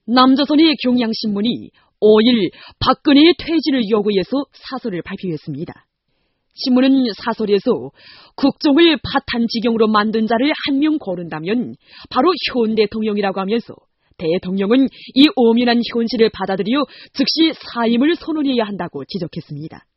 남조선의 경향신문이 5일 박근혜의 퇴진을 요구해서 사설을 발표했습니다. 신문은 사설에서 국정을 파탄지경으로 만든 자를 한 명 고른다면 바로 현 대통령이라고 하면서 대통령은 이 엄연한 현실을 받아들여 즉시 사임을 선언해야 한다고 지적했습니다.